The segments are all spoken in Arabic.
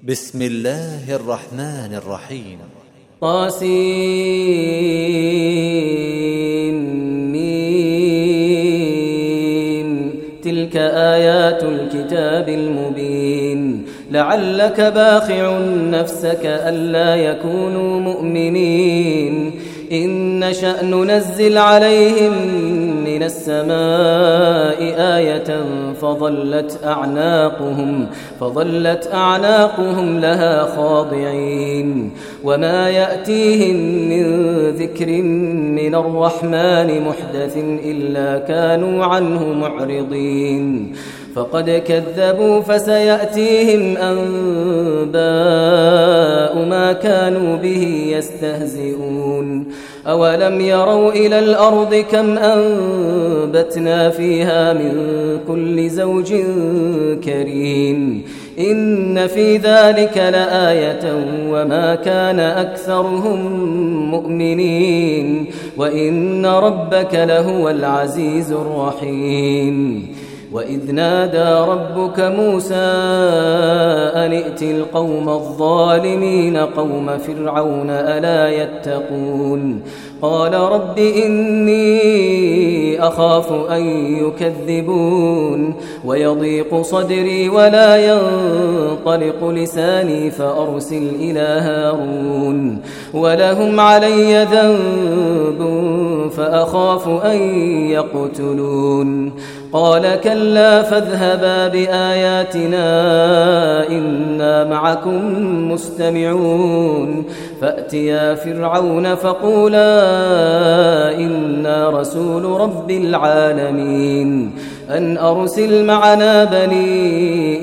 بسم الله الرحمن الرحيم طاسين تلك آيات الكتاب المبين لعلك باخع نفسك ألا يكونوا مؤمنين إن نشأ ننزل عليهم من السماء آية فظلت أعناقهم لها خاضعين وما يأتيهم من ذكر من الرحمن محدث إلا كانوا عنه معرضين فقد كذبوا فسيأتيهم أنباء ما كانوا به يستهزئون أولم يروا إلى الأرض كم أنبتنا فيها من كل زوج كريم إن في ذلك لآية وما كان أكثرهم مؤمنين وإن ربك لهو العزيز الرحيم وإذ نادى ربك موسى أن ائت القوم الظالمين قوم فرعون ألا يتقون قال رب إني أخاف أن يكذبون ويضيق صدري ولا ينطلق لساني فأرسل إلى هارون ولهم علي ذنب فأخاف أن يقتلون قال كلا فاذهبا بآياتنا إنا معكم مستمعون فأتيا فرعون فقولا إنا رسول رب العالمين أن أرسل معنا بني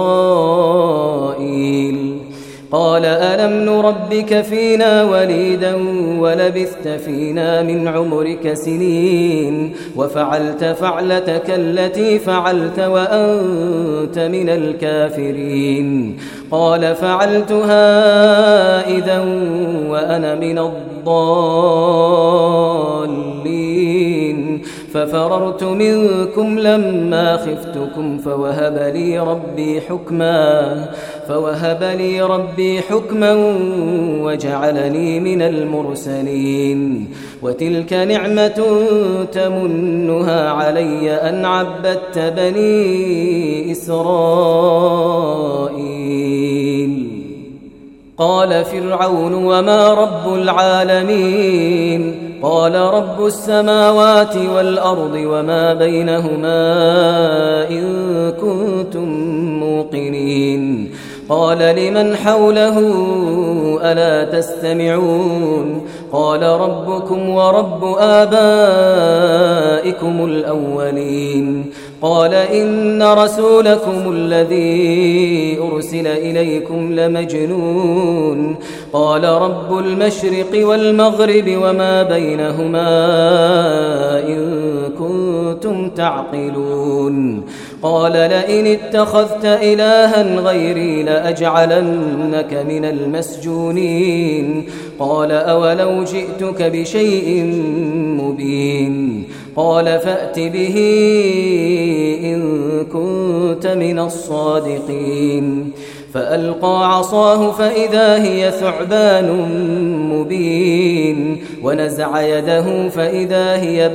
إسرائيل قال ألم نربك فينا وليدا ولبثت فينا من عمرك سنين وفعلت فعلتك التي فعلت وأنت من الكافرين قال فعلتها إذا وأنا من الضالين ففررت منكم لما خفتكم فوهب لي ربي حكما وجعلني من المرسلين وتلك نعمة تمنها علي أن عبدت بني إسرائيل قال فرعون وما رب العالمين قال رب السماوات والأرض وما بينهما إن كنتم موقنين قال لمن حوله ألا تستمعون قال ربكم ورب آبائكم الأولين قال إن رسولكم الذي أرسل إليكم لمجنون قال رب المشرق والمغرب وما بينهما إن كنتم تعقلون قال لئن اتخذت إلها غيري لأجعلنك من المسجونين قال أولو جئتك بشيء مبين قال فأت به إن كنت من الصادقين فألقى عصاه فإذا هي ثعبان مبين ونزع يده فإذا هي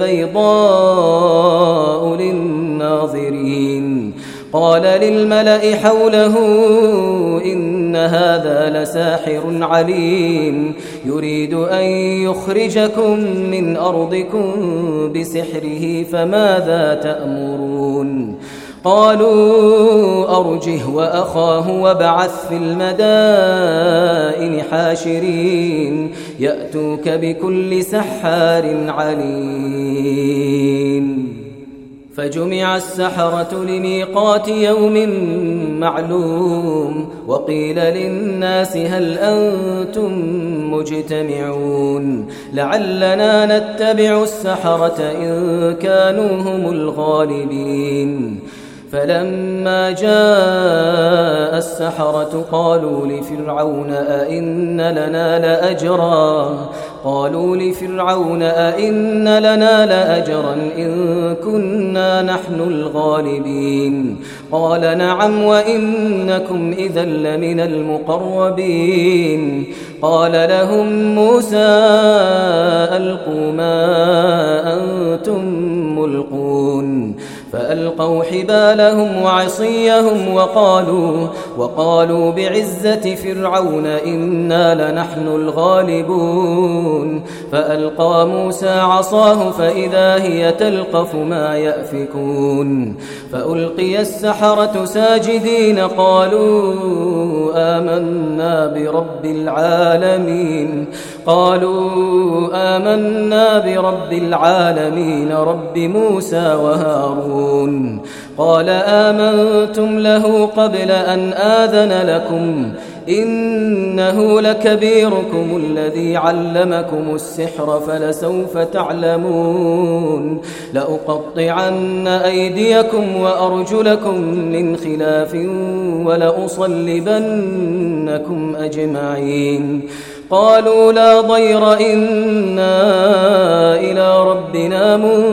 بيضاء للناظرين قال للملأ حوله إن هذا لساحر عليم يريد أن يخرجكم من أرضكم بسحره فماذا تأمرون قالوا أرجه وأخاه وابعث في المدائن حاشرين يأتوك بكل سحار عليم فجمع السحرة لميقات يوم معلوم وقيل للناس هل أنتم مجتمعون لعلنا نتبع السحرة إن كانوا هم الغالبين فلما جاء السحرة قالوا لفرعون أئن لنا لأجرا إن كنا نحن الغالبين قال نعم وإنكم إذا لمن المقربين قال لهم موسى ألقوا ما أنتم ملقون فألقوا حبالهم وعصيهم وقالوا بعزة فرعون إنا لنحن الغالبون فألقى موسى عصاه فإذا هي تلقف ما يأفكون فألقي السحرة ساجدين قالوا آمنا برب العالمين رب موسى وهارون قال آمنتم له قبل أن آذن لكم إنه لكبيركم الذي علمكم السحر فلسوف تعلمون لأقطعن أيديكم وأرجلكم من خلاف ولأصلبنكم أجمعين قالوا لا ضير إنا إلى ربنا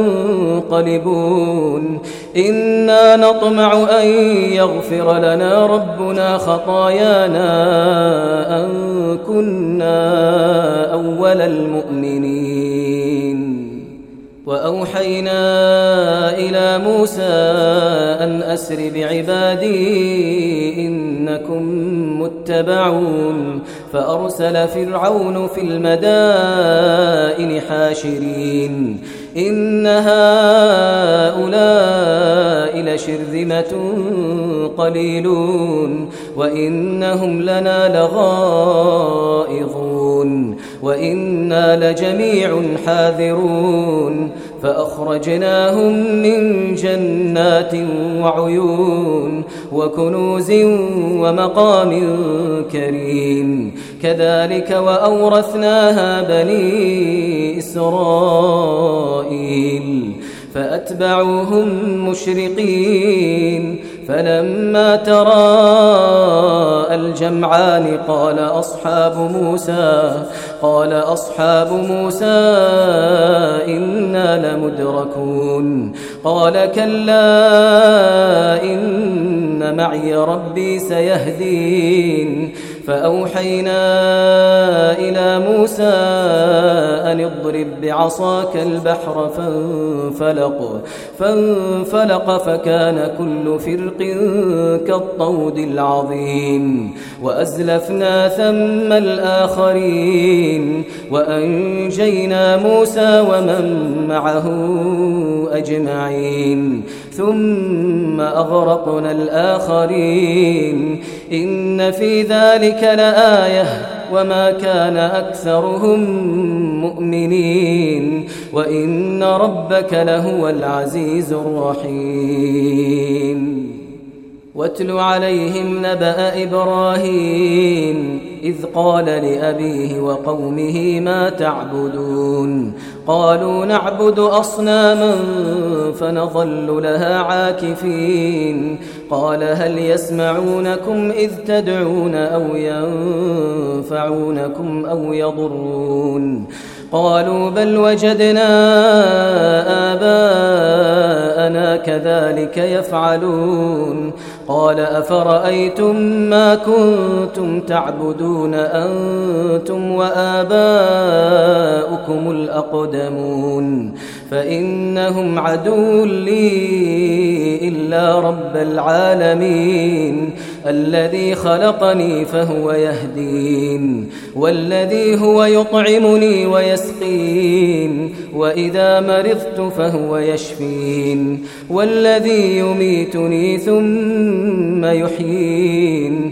منقلبون إنا نطمع أن يغفر لنا ربنا خطايانا أن كنا أول المؤمنين وأوحينا إلى موسى أن أسر بعبادي إنكم متبعون فأرسل فرعون في المدائن حاشرين إن هؤلاء لشرذمة قليلون وإنهم لنا لغائظون وإنا لجميع حاذرون فأخرجناهم من جنات وعيون وكنوز ومقام كريم كذلك وأورثناها بني إسرائيل فأتبعوهم مشرقين فلما تراءى الجمعان قال أصحاب موسى إنا لمدركون قال كلا إن معي ربي سيهدين فأوحينا إلى موسى أن اضرب بعصاك البحر فانفلق فكان كل فرق كالطود العظيم وأزلفنا ثم الآخرين وأنجينا موسى ومن معه أجمعين ثم أغرقنا الآخرين إن في ذلك لآية وما كان أكثرهم مؤمنين وإن ربك لهو العزيز الرحيم واتل عليهم نبأ إبراهيم إذ قال لأبيه وقومه ما تعبدون قالوا نعبد أصناما فنظل لها عاكفين قال هل يسمعونكم إذ تدعون أو ينفعونكم أو يضرون قالوا بل وجدنا آباءنا كذلك يفعلون قال أفرأيتم ما كنتم تعبدون أنتم وآباؤكم الأقدمون فإنهم عدو لي إلا رب العالمين الذي خلقني فهو يهدين والذي هو يطعمني ويسقين وإذا مرضت فهو يشفين والذي يميتني ثم يحيين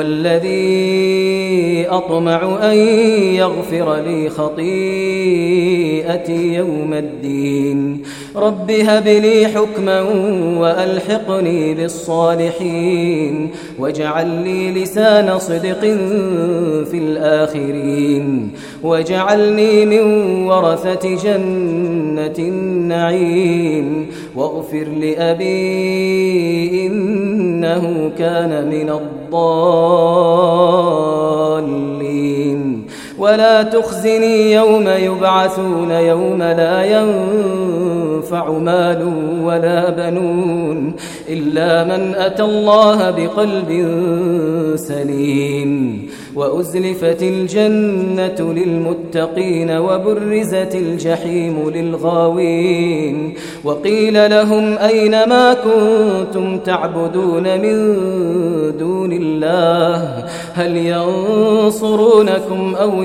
والذي أطمع أن يغفر لي خطيئتي يوم الدين رب هب لي حكما وألحقني بالصالحين واجعل لي لسان صدق في الآخرين واجعلني من ورثة جنة النعيم واغفر لأبي إنه كان من الضالين ولا تخزني يوم يبعثون يوم لا ينفع مال ولا بنون إلا من أتى الله بقلب سليم وأزلفت الجنة للمتقين وبرزت الجحيم للغاوين وقيل لهم أين ما كنتم تعبدون من دون الله هل ينصرونكم أو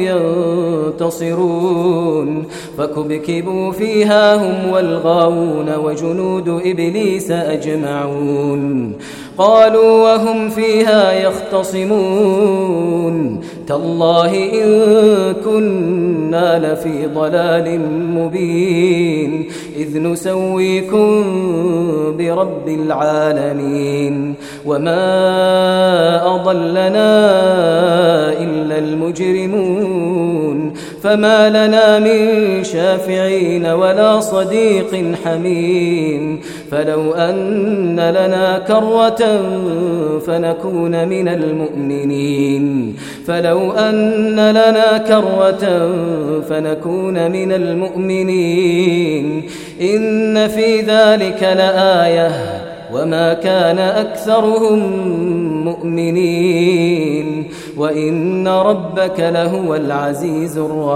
ينتصرون فكبكبوا فيها هم والغاوون وجنود إبليس أجمعون قالوا وهم فيها يختصمون تالله إن كنا لفي ضلال مبين إذ نسويكم برب العالمين وما أضلنا إلا المجرمون فما لنا من شافعين ولا صديق حميم فلو أن لنا كرة فنكون من المؤمنين فلو أن لنا كرة فنكون من المؤمنين إن في ذلك لآية وما كان أكثرهم مؤمنين وإن ربك لهو العزيز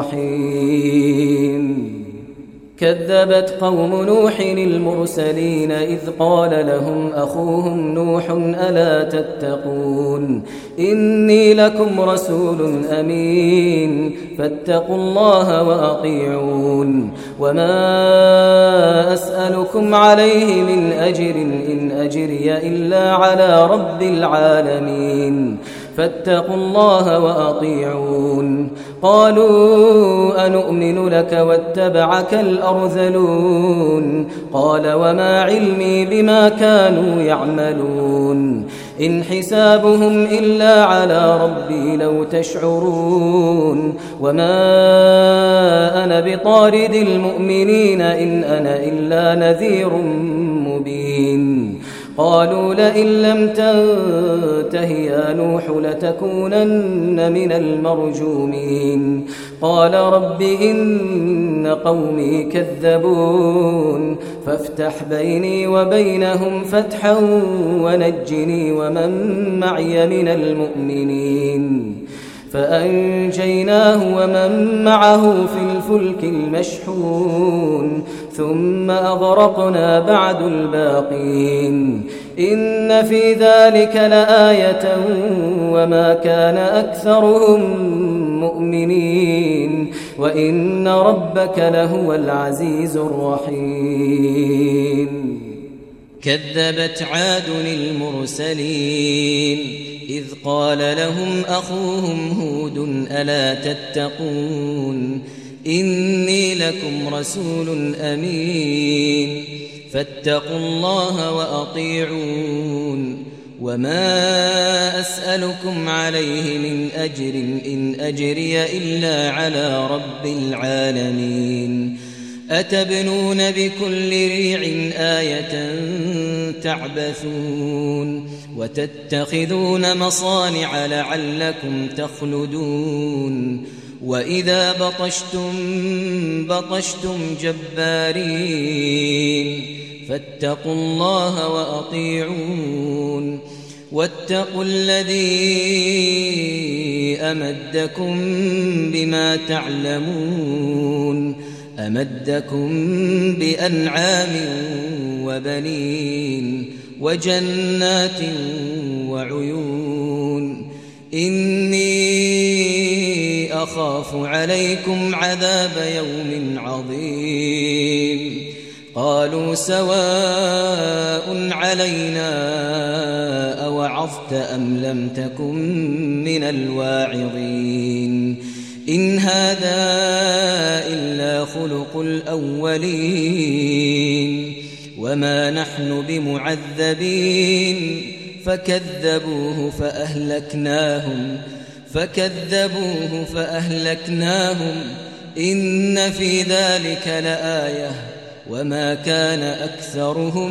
الرحيم كذبت قوم نوح المرسلين إذ قال لهم أخوهم نوح ألا تتقون إني لكم رسول أمين فاتقوا الله وأطيعون وما أسألكم عليه من أجر إن أجري إلا على رب العالمين فاتقوا الله وأطيعون قالوا أنؤمن لك واتبعك الأرذلون قال وما علمي بما كانوا يعملون إن حسابهم إلا على ربي لو تشعرون وما أنا بطارد المؤمنين إن أنا إلا نذير مبين قالوا لئن لم تنته يا نوح لتكونن من المرجومين قال رب إن قومي كذبون فافتح بيني وبينهم فتحا ونجني ومن معي من المؤمنين فأنجيناه ومن معه في الفلك المشحون ثم أغرقنا بعد الباقين إن في ذلك لآية وما كان أكثرهم مؤمنين وإن ربك لهو العزيز الرحيم كذبت عاد المرسلين إذ قال لهم أخوهم هود ألا تتقون إني لكم رسول أمين فاتقوا الله وأطيعون وما أسألكم عليه من أجر إن أجري إلا على رب العالمين أتبنون بكل ريع آية تعبثون وتتخذون مصانع لعلكم تخلدون وإذا بطشتم جبارين فاتقوا الله وأطيعون واتقوا الذي أمدكم بما تعلمون أمدكم بأنعام وبنين وجنات وعيون إني أخاف عليكم عذاب يوم عظيم قالوا سواء علينا أوعظت أم لم تكن من الواعظين إن هذا إلا خلق الأولين وما نحن بمعذبين فكذبوه فأهلكناهم إن في ذلك لآية وما كان أكثرهم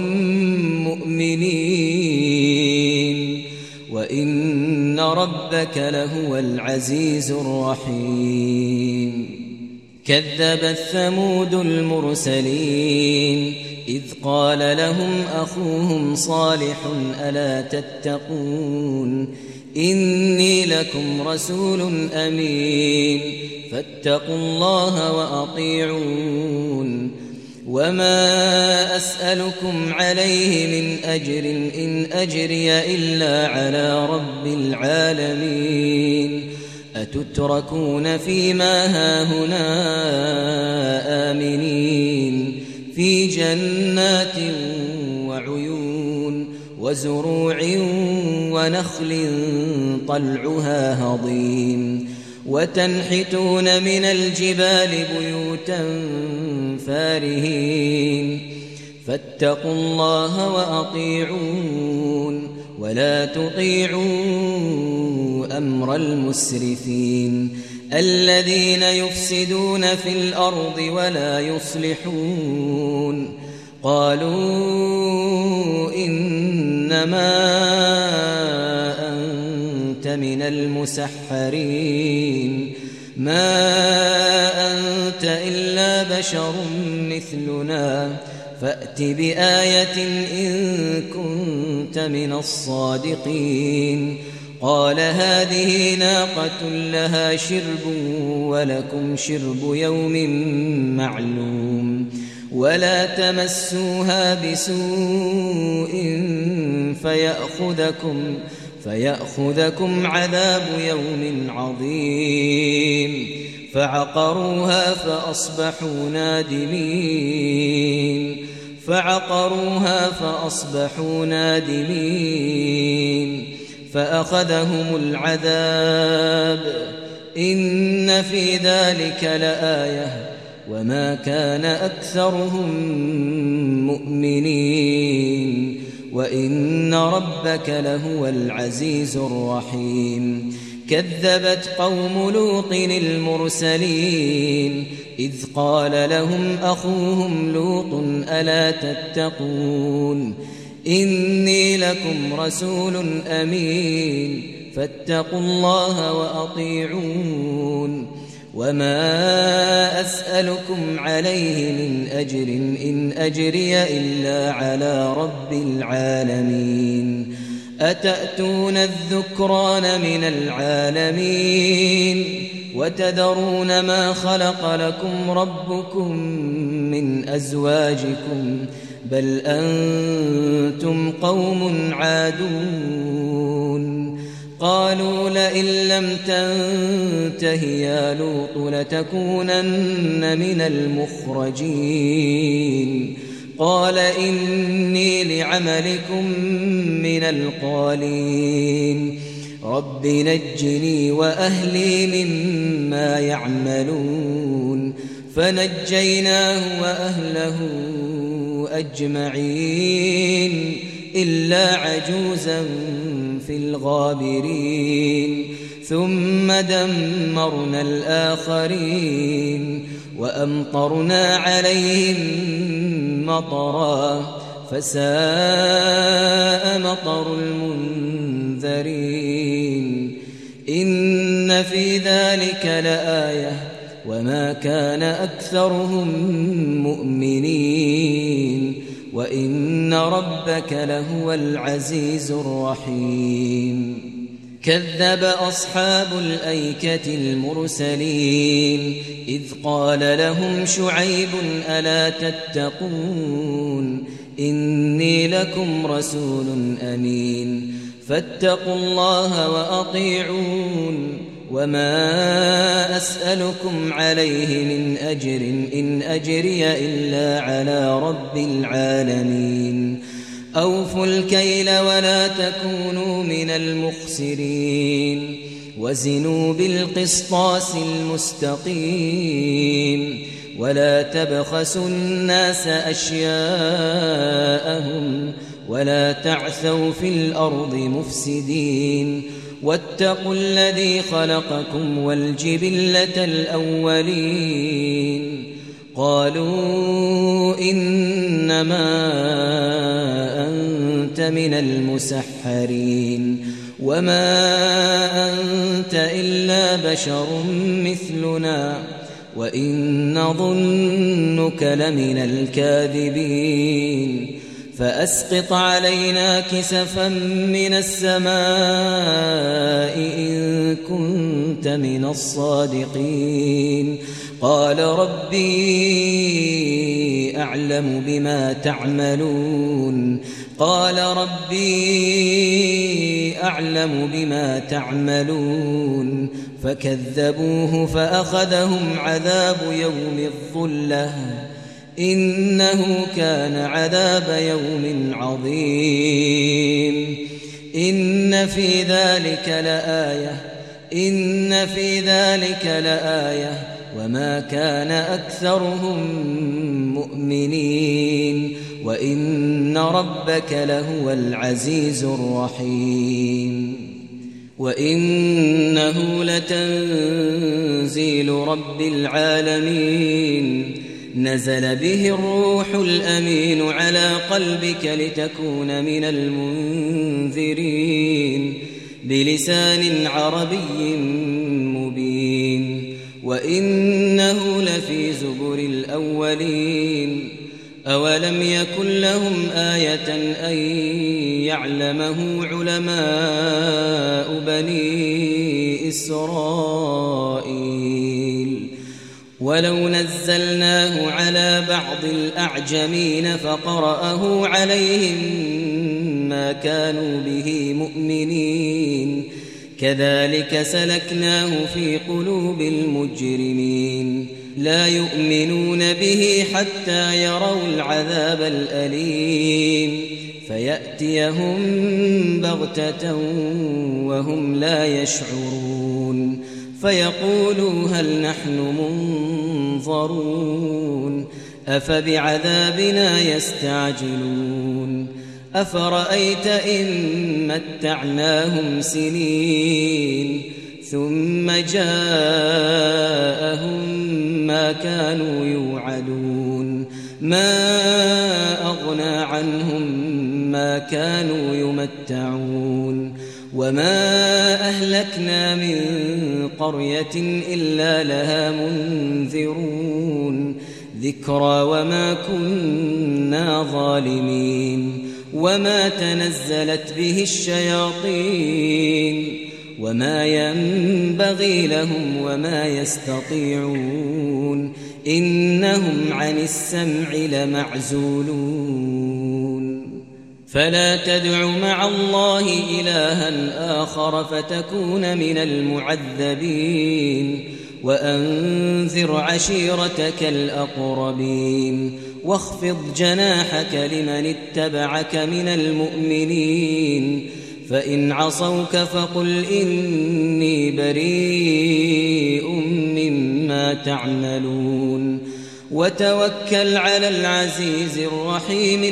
مؤمنين وإن ربك لهو العزيز الرحيم كذبت ثمود المرسلين إذ قال لهم أخوهم صالح ألا تتقون إني لكم رسول أمين فاتقوا الله وأطيعون وما أسألكم عليه من أجر إن أجري إلا على رب العالمين أتتركون فيما هاهنا آمنين في جنات وعيون وزروع ونخل طلعها هضيم وتنحتون من الجبال بيوتا فارهين فاتقوا الله وأطيعون ولا تطيعوا أمر المسرفين الذين يفسدون في الأرض ولا يصلحون قالوا إنما أنت من المسحرين ما أنت إلا بشر مثلنا فأت بآية إن كنت من الصادقين قال هذه ناقة لها شرب ولكم شرب يوم معلوم ولا تمسوها بسوء فيأخذكم عذاب يوم عظيم فعقروها فأصبحوا نادمين فأخذهم العذاب إن في ذلك لآية وما كان أكثرهم مؤمنين وإن ربك لهو العزيز الرحيم كذبت قوم لوط المرسلين إذ قال لهم أخوهم لوط ألا تتقون إني لكم رسول أمين فاتقوا الله وأطيعون وما أسألكم عليه من أجر إن أجري إلا على رب العالمين أتأتون الذكران من العالمين وتذرون ما خلق لكم ربكم من أزواجكم بل أنتم قوم عادون قالوا لئن لم تنته يا لوط لتكونن من المخرجين قال إني لعملكم من القالين رب نجني وأهلي مما يعملون فنجيناه وأهله أجمعين إلا عجوزا في الغابرين ثم دمرنا الآخرين وأمطرنا عليهم مطرا فساء مطر المنذرين إن في ذلك لآية وما كان أكثرهم مؤمنين وإن ربك لهو العزيز الرحيم كذب أصحاب الأيكة المرسلين إذ قال لهم شعيب ألا تتقون إني لكم رسول أمين فاتقوا الله وأطيعون وما أسألكم عليه من أجر إن أجري إلا على رب العالمين أوفوا الكيل ولا تكونوا من المخسرين وزنوا بالقسطاس المستقيم ولا تبخسوا الناس أشياءهم ولا تعثوا في الأرض مفسدين واتقوا الذي خلقكم والجبلة الأولين قالوا إنما أنت من المسحرين وما أنت إلا بشر مثلنا وإن نظنك لمن الكاذبين فأسقط علينا كسفا من السماء إن كنت من الصادقين قال ربي أعلم بما تعملون فكذبوه فأخذهم عذاب يوم الظلة إنه كان عذاب يوم عظيم إن في ذلك لآية وما كان أكثرهم مؤمنين وإن ربك لهو العزيز الرحيم وإنه لتنزيل رب العالمين نزل به الروح الأمين على قلبك لتكون من المنذرين بلسان عربي مبين وإنه لفي زبر الأولين أولم يكن لهم آية أن يعلمه علماء بني إسرائيل ولو نزلناه على بعض الأعجمين فقرأه عليهم ما كانوا به مؤمنين كذلك سلكناه في قلوب المجرمين لا يؤمنون به حتى يروا العذاب الأليم فيأتيهم بغتة وهم لا يشعرون فيقولوا هل نحن منظرون أفبعذابنا يستعجلون أفرأيت إن متعناهم سنين ثم جاءهم ما كانوا يوعدون ما أغنى عنهم ما كانوا يمتعون وما أهلكنا من قرية إلا لها منذرون ذكرى وما كنا ظالمين وما تنزلت به الشياطين وما ينبغي لهم وما يستطيعون إنهم عن السمع لمعزولون فلا تدع مع الله إلها آخر فتكون من المعذبين وأنذر عشيرتك الأقربين واخفض جناحك لمن اتبعك من المؤمنين فإن عصوك فقل إني بريء مما تعملون وتوكل على العزيز الرحيم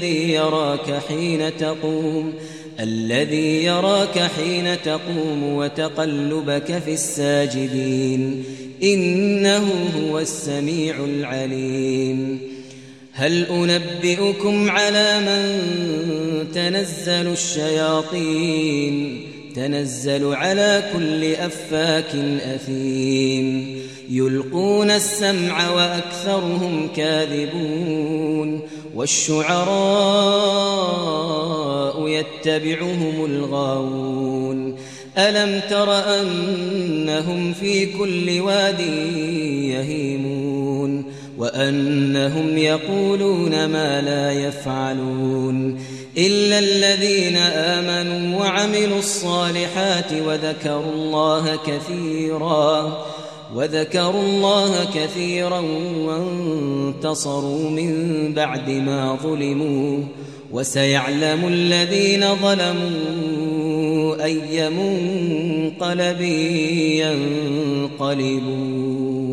الذي يراك حين تقوم وتقلبك في الساجدين إنه هو السميع العليم هل أنبئكم على من تنزل الشياطين تنزل على كل أفاك أثيم يلقون السمع وأكثرهم كاذبون والشعراء يتبعهم الغاوون ألم تر أنهم في كل واد يهيمون وأنهم يقولون ما لا يفعلون إلا الذين آمنوا وعملوا الصالحات وذكروا الله كثيرا وانتصروا من بعد ما ظلموا وسيعلم الذين ظلموا أي منقلب ينقلبون